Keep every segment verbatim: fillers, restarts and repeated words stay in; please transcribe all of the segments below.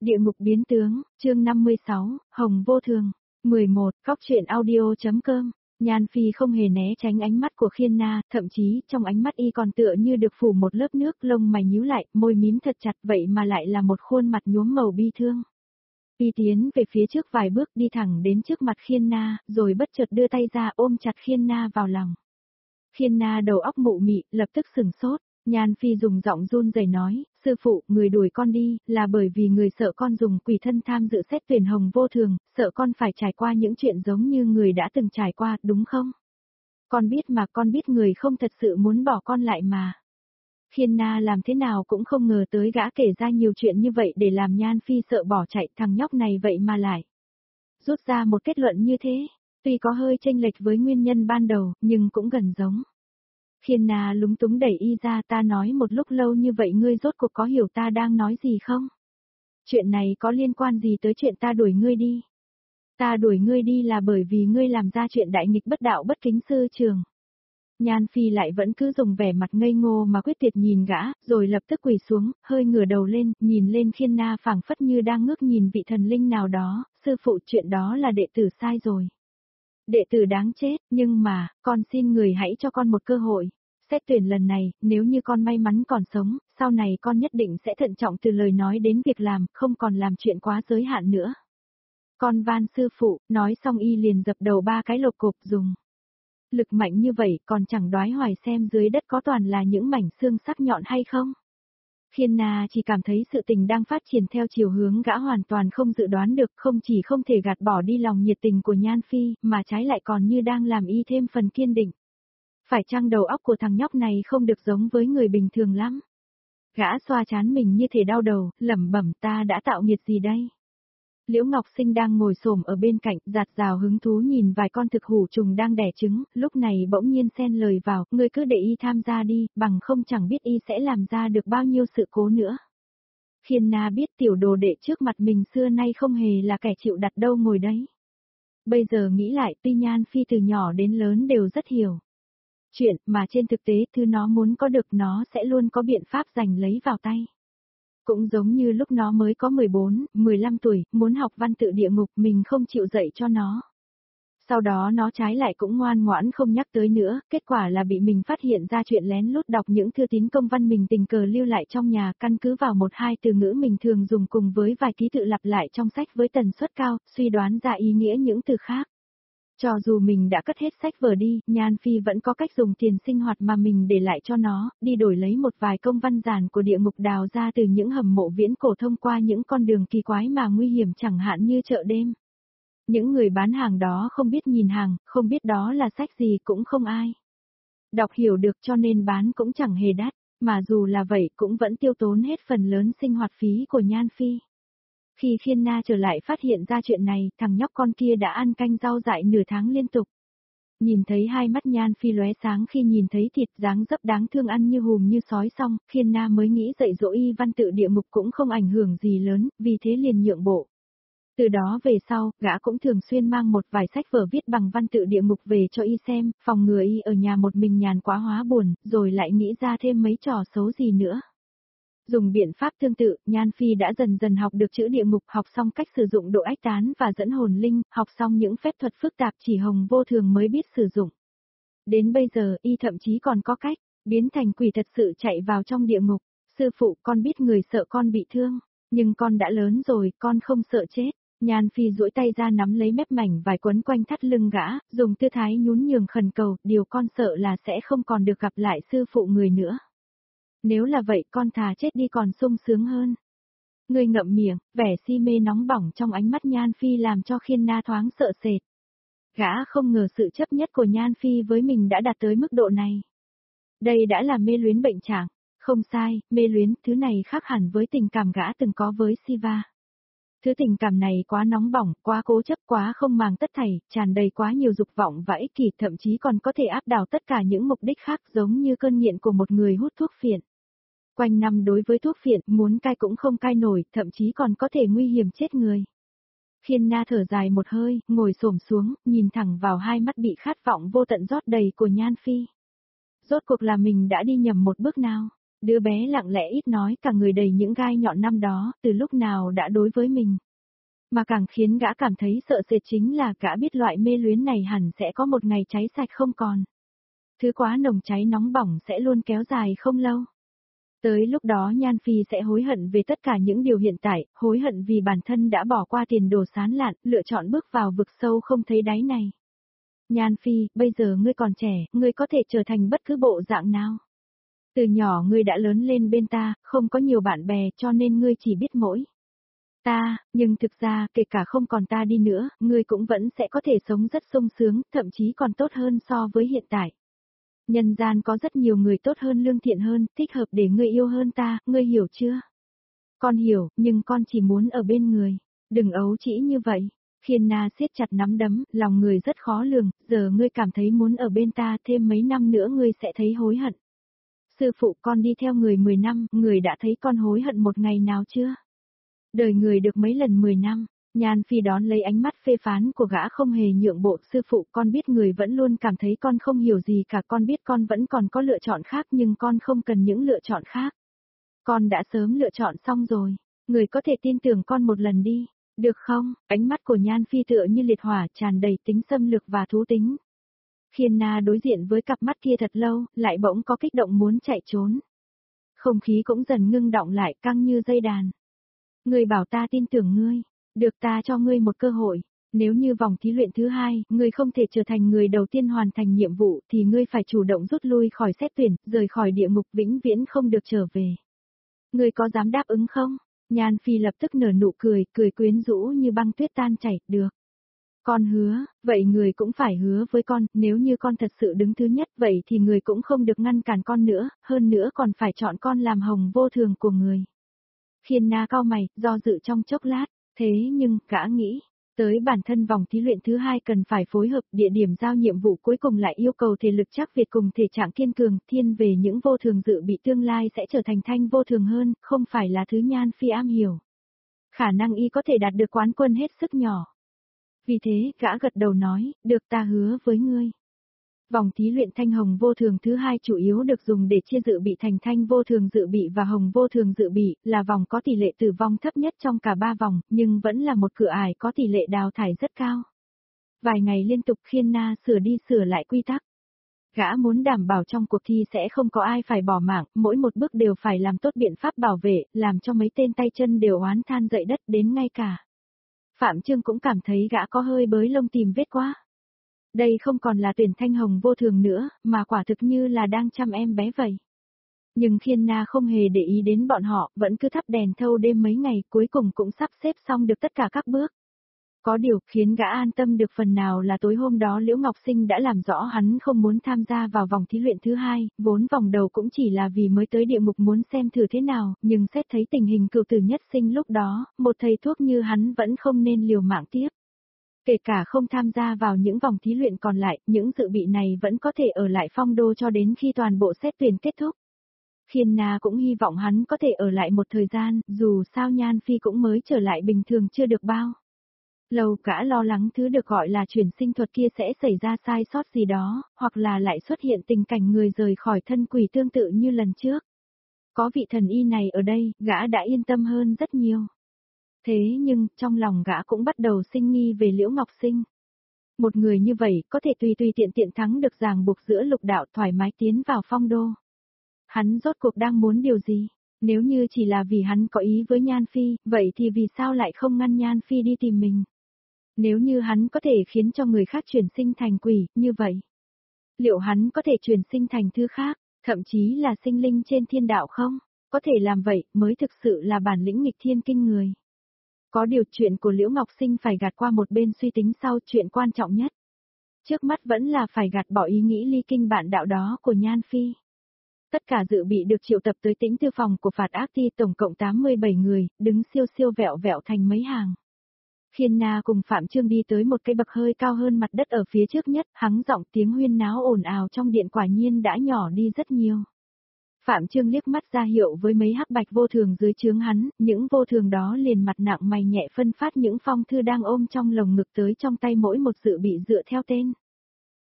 Địa ngục biến tướng, chương năm mươi sáu, Hồng Vô Thường. mười một, Cóc truyện audio.com. Nhan Phi không hề né tránh ánh mắt của Khiên Na, thậm chí trong ánh mắt y còn tựa như được phủ một lớp nước, lông mày nhíu lại, môi mím thật chặt, vậy mà lại là một khuôn mặt nhuốm màu bi thương. Y tiến về phía trước vài bước, đi thẳng đến trước mặt Khiên Na, rồi bất chợt đưa tay ra ôm chặt Khiên Na vào lòng. Khiên Na đầu óc mụ mị, lập tức sừng sốt. Nhan Phi dùng giọng run rẩy nói, sư phụ, người đuổi con đi, là bởi vì người sợ con dùng quỷ thân tham dự xét tuyển Hồng Vô Thường, sợ con phải trải qua những chuyện giống như người đã từng trải qua, đúng không? Con biết mà, con biết người không thật sự muốn bỏ con lại mà. Khiên Na làm thế nào cũng không ngờ tới gã kể ra nhiều chuyện như vậy để làm Nhan Phi sợ bỏ chạy, thằng nhóc này vậy mà lại rút ra một kết luận như thế, tuy có hơi chênh lệch với nguyên nhân ban đầu, nhưng cũng gần giống. Khiên Na lúng túng đẩy y ra, ta nói một lúc lâu như vậy ngươi rốt cuộc có hiểu ta đang nói gì không? Chuyện này có liên quan gì tới chuyện ta đuổi ngươi đi? Ta đuổi ngươi đi là bởi vì ngươi làm ra chuyện đại nghịch bất đạo bất kính sư trường. Nhan Phi lại vẫn cứ dùng vẻ mặt ngây ngô mà quyết tuyệt nhìn gã, rồi lập tức quỳ xuống, hơi ngửa đầu lên, nhìn lên Khiên Na phảng phất như đang ngước nhìn vị thần linh nào đó, sư phụ chuyện đó là đệ tử sai rồi. Đệ tử đáng chết, nhưng mà, con xin người hãy cho con một cơ hội. Xét tuyển lần này, nếu như con may mắn còn sống, sau này con nhất định sẽ thận trọng từ lời nói đến việc làm, không còn làm chuyện quá giới hạn nữa. Con van sư phụ, nói xong y liền dập đầu ba cái lột cộp dùng. Lực mạnh như vậy còn chẳng đoái hoài xem dưới đất có toàn là những mảnh xương sắc nhọn hay không. Khiên Na chỉ cảm thấy sự tình đang phát triển theo chiều hướng gã hoàn toàn không dự đoán được, không chỉ không thể gạt bỏ đi lòng nhiệt tình của Nhan Phi, mà trái lại còn như đang làm y thêm phần kiên định. Phải chăng đầu óc của thằng nhóc này không được giống với người bình thường lắm? Gã xoa chán mình như thể đau đầu, lẩm bẩm ta đã tạo nghiệt gì đây? Liễu Ngọc Sinh đang ngồi xổm ở bên cạnh, dạt dào hứng thú nhìn vài con thực hủ trùng đang đẻ trứng, lúc này bỗng nhiên xen lời vào, ngươi cứ để y tham gia đi, bằng không chẳng biết y sẽ làm ra được bao nhiêu sự cố nữa. Khiên Na biết tiểu đồ đệ trước mặt mình xưa nay không hề là kẻ chịu đặt đâu ngồi đấy. Bây giờ nghĩ lại, tuy Nhan Phi từ nhỏ đến lớn đều rất hiểu chuyện, mà trên thực tế thứ nó muốn có được nó sẽ luôn có biện pháp giành lấy vào tay. Cũng giống như lúc nó mới có mười bốn, mười lăm tuổi, muốn học văn tự địa ngục mình không chịu dạy cho nó. Sau đó nó trái lại cũng ngoan ngoãn không nhắc tới nữa, kết quả là bị mình phát hiện ra chuyện lén lút đọc những thư tín công văn mình tình cờ lưu lại trong nhà, căn cứ vào một hai từ ngữ mình thường dùng cùng với vài ký tự lặp lại trong sách với tần suất cao, suy đoán ra ý nghĩa những từ khác. Cho dù mình đã cất hết sách vở đi, Nhan Phi vẫn có cách dùng tiền sinh hoạt mà mình để lại cho nó, đi đổi lấy một vài công văn giản của địa ngục đào ra từ những hầm mộ viễn cổ thông qua những con đường kỳ quái mà nguy hiểm chẳng hạn như chợ đêm. Những người bán hàng đó không biết nhìn hàng, không biết đó là sách gì cũng không ai đọc hiểu được cho nên bán cũng chẳng hề đắt, mà dù là vậy cũng vẫn tiêu tốn hết phần lớn sinh hoạt phí của Nhan Phi. Khi Khiên Na trở lại phát hiện ra chuyện này, thằng nhóc con kia đã ăn canh rau dại nửa tháng liên tục. Nhìn thấy hai mắt Nhan Phi lóe sáng khi nhìn thấy thịt dáng dấp đáng thương ăn như hùm như sói xong, Khiên Na mới nghĩ dạy dỗ y văn tự địa ngục cũng không ảnh hưởng gì lớn, vì thế liền nhượng bộ. Từ đó về sau, gã cũng thường xuyên mang một vài sách vở viết bằng văn tự địa ngục về cho y xem, phòng ngừa y ở nhà một mình nhàn quá hóa buồn, rồi lại nghĩ ra thêm mấy trò xấu gì nữa. Dùng biện pháp tương tự, Nhan Phi đã dần dần học được chữ địa ngục, học xong cách sử dụng độ ách tán và dẫn hồn linh, học xong những phép thuật phức tạp chỉ Hồng Vô Thường mới biết sử dụng. Đến bây giờ, y thậm chí còn có cách biến thành quỷ thật sự chạy vào trong địa ngục. Sư phụ, con biết người sợ con bị thương, nhưng con đã lớn rồi, con không sợ chết. Nhan Phi duỗi tay ra nắm lấy mép mảnh vải quấn quanh thắt lưng gã, dùng tư thái nhún nhường khẩn cầu, điều con sợ là sẽ không còn được gặp lại sư phụ người nữa. Nếu là vậy con thà chết đi còn sung sướng hơn. Người ngậm miệng, vẻ si mê nóng bỏng trong ánh mắt Nhan Phi làm cho Khiên Na thoáng sợ sệt. Gã không ngờ sự chấp nhất của Nhan Phi với mình đã đạt tới mức độ này. Đây đã là mê luyến bệnh trạng. Không sai, mê luyến, thứ này khác hẳn với tình cảm gã từng có với Siva. Thứ tình cảm này quá nóng bỏng, quá cố chấp, quá không màng tất thảy, tràn đầy quá nhiều dục vọng và ích kỷ, thậm chí còn có thể áp đảo tất cả những mục đích khác, giống như cơn nghiện của một người hút thuốc phiện. Quanh năm đối với thuốc phiện, muốn cai cũng không cai nổi, thậm chí còn có thể nguy hiểm chết người. Khiên Na thở dài một hơi, ngồi xổm xuống, nhìn thẳng vào hai mắt bị khát vọng vô tận rót đầy của Nhan Phi. Rốt cuộc là mình đã đi nhầm một bước nào? Đứa bé lặng lẽ ít nói, cả người đầy những gai nhọn năm đó, từ lúc nào đã đối với mình. Mà càng khiến gã cảm thấy sợ sệt chính là gã biết loại mê luyến này hẳn sẽ có một ngày cháy sạch không còn. Thứ quá nồng cháy nóng bỏng sẽ luôn kéo dài không lâu. Tới lúc đó Nhan Phi sẽ hối hận về tất cả những điều hiện tại, hối hận vì bản thân đã bỏ qua tiền đồ sán lạn, lựa chọn bước vào vực sâu không thấy đáy này. Nhan Phi, bây giờ ngươi còn trẻ, ngươi có thể trở thành bất cứ bộ dạng nào. Từ nhỏ ngươi đã lớn lên bên ta, không có nhiều bạn bè cho nên ngươi chỉ biết mỗi ta, nhưng thực ra, kể cả không còn ta đi nữa, ngươi cũng vẫn sẽ có thể sống rất sung sướng, thậm chí còn tốt hơn so với hiện tại. Nhân gian có rất nhiều người tốt hơn, lương thiện hơn, thích hợp để ngươi yêu hơn ta, ngươi hiểu chưa? Con hiểu, nhưng con chỉ muốn ở bên người. Đừng ấu trĩ như vậy. Khiên Na siết chặt nắm đấm, lòng người rất khó lường, giờ ngươi cảm thấy muốn ở bên ta, thêm mấy năm nữa ngươi sẽ thấy hối hận. Sư phụ, con đi theo người mười năm, người đã thấy con hối hận một ngày nào chưa? Đời người được mấy lần mười năm. Nhan Phi đón lấy ánh mắt phê phán của gã không hề nhượng bộ. Sư phụ, con biết người vẫn luôn cảm thấy con không hiểu gì cả, con biết con vẫn còn có lựa chọn khác nhưng con không cần những lựa chọn khác. Con đã sớm lựa chọn xong rồi, người có thể tin tưởng con một lần đi, được không? Ánh mắt của Nhan Phi tựa như liệt hỏa, tràn đầy tính xâm lược và thú tính. Khiên Na đối diện với cặp mắt kia thật lâu, lại bỗng có kích động muốn chạy trốn. Không khí cũng dần ngưng động lại, căng như dây đàn. Ngươi bảo ta tin tưởng ngươi. Được, ta cho ngươi một cơ hội, nếu như vòng thí luyện thứ hai, ngươi không thể trở thành người đầu tiên hoàn thành nhiệm vụ thì ngươi phải chủ động rút lui khỏi xét tuyển, rời khỏi địa ngục vĩnh viễn không được trở về. Ngươi có dám đáp ứng không? Nhan Phi lập tức nở nụ cười, cười quyến rũ như băng tuyết tan chảy, được. Con hứa, vậy người cũng phải hứa với con, nếu như con thật sự đứng thứ nhất vậy thì người cũng không được ngăn cản con nữa, hơn nữa còn phải chọn con làm hồng vô thường của người. Khiên Na cau mày, do dự trong chốc lát. Thế nhưng, gã nghĩ, tới bản thân vòng thí luyện thứ hai cần phải phối hợp, địa điểm giao nhiệm vụ cuối cùng lại yêu cầu thể lực chắc Việt cùng thể trạng kiên cường, thiên về những vô thường dự bị tương lai sẽ trở thành thanh vô thường hơn, không phải là thứ Nhan Phi am hiểu. Khả năng y có thể đạt được quán quân hết sức nhỏ. Vì thế, gã gật đầu nói, được, ta hứa với ngươi. Vòng thí luyện thanh hồng vô thường thứ hai chủ yếu được dùng để chia dự bị thành thanh vô thường dự bị và hồng vô thường dự bị, là vòng có tỷ lệ tử vong thấp nhất trong cả ba vòng, nhưng vẫn là một cửa ải có tỷ lệ đào thải rất cao. Vài ngày liên tục Khiên Na sửa đi sửa lại quy tắc. Gã muốn đảm bảo trong cuộc thi sẽ không có ai phải bỏ mạng, mỗi một bước đều phải làm tốt biện pháp bảo vệ, làm cho mấy tên tay chân đều oán than dậy đất, đến ngay cả Phạm Trương cũng cảm thấy gã có hơi bới lông tìm vết quá. Đây không còn là tuyển thanh hồng vô thường nữa, mà quả thực như là đang chăm em bé vậy. Nhưng Khiên Na không hề để ý đến bọn họ, vẫn cứ thắp đèn thâu đêm mấy ngày, cuối cùng cũng sắp xếp xong được tất cả các bước. Có điều khiến gã an tâm được phần nào là tối hôm đó Liễu Ngọc Sinh đã làm rõ hắn không muốn tham gia vào vòng thí luyện thứ hai, vốn vòng đầu cũng chỉ là vì mới tới địa ngục muốn xem thử thế nào, nhưng xét thấy tình hình cựu tử nhất sinh lúc đó, một thầy thuốc như hắn vẫn không nên liều mạng tiếp. Kể cả không tham gia vào những vòng thí luyện còn lại, những dự bị này vẫn có thể ở lại phong đô cho đến khi toàn bộ xét tuyển kết thúc. Khiên Na cũng hy vọng hắn có thể ở lại một thời gian, dù sao Nhan Phi cũng mới trở lại bình thường chưa được bao lâu, gã lo lắng thứ được gọi là chuyển sinh thuật kia sẽ xảy ra sai sót gì đó, hoặc là lại xuất hiện tình cảnh người rời khỏi thân quỷ tương tự như lần trước. Có vị thần y này ở đây, gã đã yên tâm hơn rất nhiều. Thế nhưng, trong lòng gã cũng bắt đầu sinh nghi về Liễu Ngọc Sinh. Một người như vậy, có thể tùy tùy tiện tiện thắng được ràng buộc giữa lục đạo, thoải mái tiến vào phong đô. Hắn rốt cuộc đang muốn điều gì? Nếu như chỉ là vì hắn có ý với Nhan Phi, vậy thì vì sao lại không ngăn Nhan Phi đi tìm mình? Nếu như hắn có thể khiến cho người khác chuyển sinh thành quỷ, như vậy, liệu hắn có thể chuyển sinh thành thứ khác, thậm chí là sinh linh trên thiên đạo không? Có thể làm vậy, mới thực sự là bản lĩnh nghịch thiên kinh người. Có điều chuyện của Liễu Ngọc Sinh phải gạt qua một bên suy tính sau, chuyện quan trọng nhất. Trước mắt vẫn là phải gạt bỏ ý nghĩ ly kinh bạn đạo đó của Nhan Phi. Tất cả dự bị được triệu tập tới tĩnh tư phòng của Phạt Ác Ti, tổng cộng tám mươi bảy người, đứng siêu siêu vẹo vẹo thành mấy hàng. Khiên Na cùng Phạm Trương đi tới một cây bậc hơi cao hơn mặt đất ở phía trước nhất, hắng giọng, tiếng huyên náo ồn ào trong điện quả nhiên đã nhỏ đi rất nhiều. Phạm Trương liếc mắt ra hiệu với mấy hắc bạch vô thường dưới trướng hắn, những vô thường đó liền mặt nặng mày nhẹ phân phát những phong thư đang ôm trong lồng ngực tới trong tay mỗi một dự bị dựa theo tên.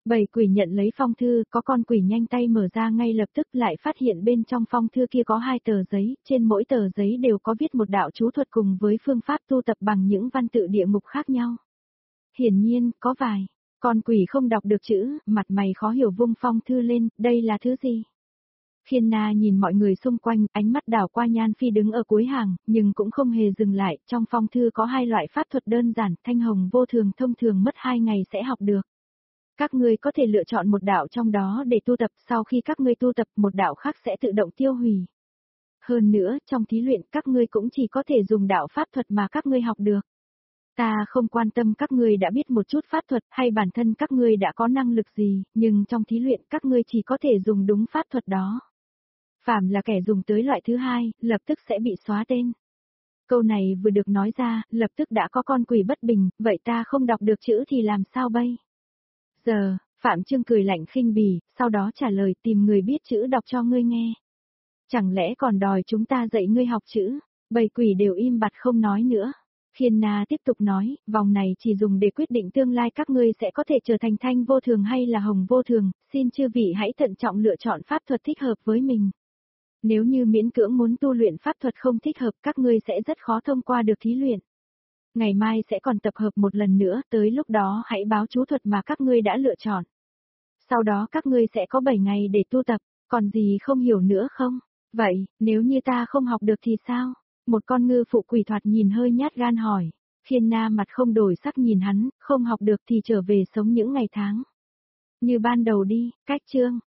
Bầy quỷ nhận lấy phong thư, có con quỷ nhanh tay mở ra ngay lập tức lại phát hiện bên trong phong thư kia có hai tờ giấy, trên mỗi tờ giấy đều có viết một đạo chú thuật cùng với phương pháp tu tập bằng những văn tự địa ngục khác nhau. Hiển nhiên, có vài. Con quỷ không đọc được chữ, mặt mày khó hiểu vung phong thư lên, đây là thứ gì? Khiên Na nhìn mọi người xung quanh, ánh mắt đảo qua Nhan Phi đứng ở cuối hàng, nhưng cũng không hề dừng lại, trong phong thư có hai loại pháp thuật đơn giản, thanh hồng vô thường thông thường mất hai ngày sẽ học được. Các ngươi có thể lựa chọn một đạo trong đó để tu tập, sau khi các ngươi tu tập một đạo khác sẽ tự động tiêu hủy. Hơn nữa, trong thí luyện các ngươi cũng chỉ có thể dùng đạo pháp thuật mà các ngươi học được. Ta không quan tâm các ngươi đã biết một chút pháp thuật hay bản thân các ngươi đã có năng lực gì, nhưng trong thí luyện các ngươi chỉ có thể dùng đúng pháp thuật đó. Phàm là kẻ dùng tới loại thứ hai, lập tức sẽ bị xóa tên. Câu này vừa được nói ra, lập tức đã có con quỷ bất bình, vậy ta không đọc được chữ thì làm sao bây? Giờ, Phạm Trương cười lạnh khinh bỉ, sau đó trả lời tìm người biết chữ đọc cho ngươi nghe. Chẳng lẽ còn đòi chúng ta dạy ngươi học chữ? Bầy quỷ đều im bặt không nói nữa. Khiên Na tiếp tục nói, vòng này chỉ dùng để quyết định tương lai các ngươi sẽ có thể trở thành thanh vô thường hay là hồng vô thường, xin chư vị hãy thận trọng lựa chọn pháp thuật thích hợp với mình. Nếu như miễn cưỡng muốn tu luyện pháp thuật không thích hợp các ngươi sẽ rất khó thông qua được thí luyện. Ngày mai sẽ còn tập hợp một lần nữa, tới lúc đó hãy báo chú thuật mà các ngươi đã lựa chọn. Sau đó các ngươi sẽ có bảy ngày để tu tập, còn gì không hiểu nữa không? Vậy, nếu như ta không học được thì sao? Một con ngư phụ quỷ thoạt nhìn hơi nhát gan hỏi. Khiên Na mặt không đổi sắc nhìn hắn, không học được thì trở về sống những ngày tháng. Như ban đầu đi, cách chương.